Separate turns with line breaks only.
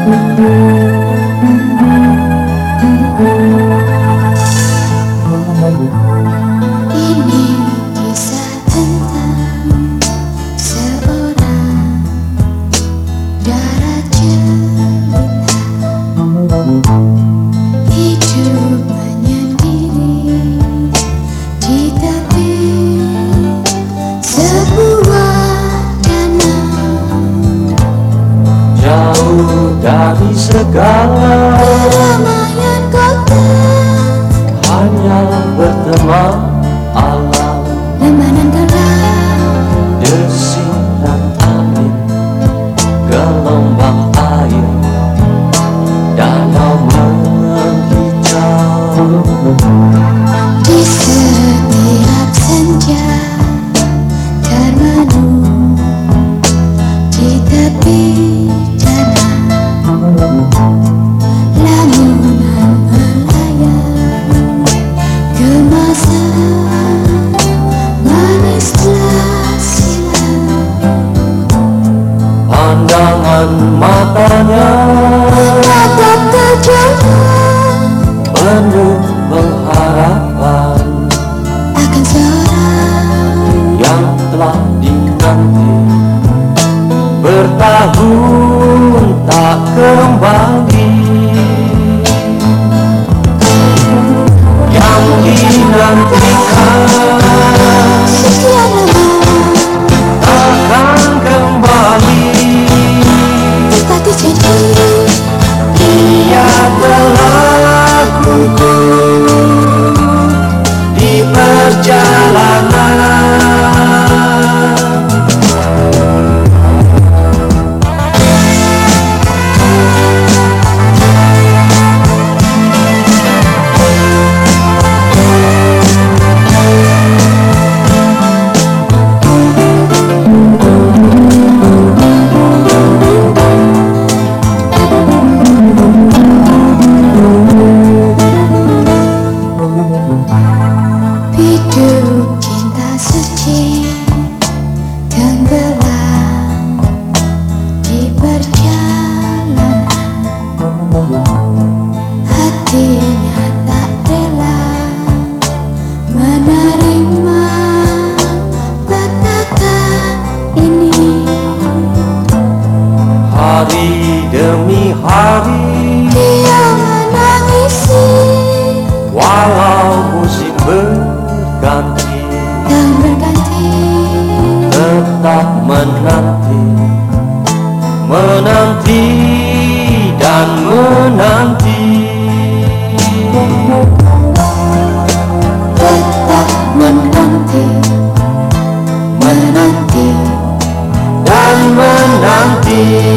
Ini kisah tentang seorang darat jelita, hidup menyendiri di tepi sebuah danau,
jauh dari segala
keramaian kota,
hanya berteman alam,
lemanan galau,
desiran angin, gelombang air, danau menghijau.
di setiap senja termenung di tepi danau, lamunan melayang kemasan manis telah silam,
Pandangan matanya
menatap terjauh
penuh pengharapan
akan seorang
yang telah dinanti bertahun tak kembali, yang dinantikan
sekian lama
takkan kembali.
tetapi janji
Ia telah gugur di perjalanan.
hidup cinta suci tenggelam di perjalanan, hatinya tak rela menerima petaka ini.
Hari demi hari,
Dia menangisi
walau musim berganti,
dan berganti,
tetap menanti, menanti dan menanti,
tetap menanti, menanti
dan menanti.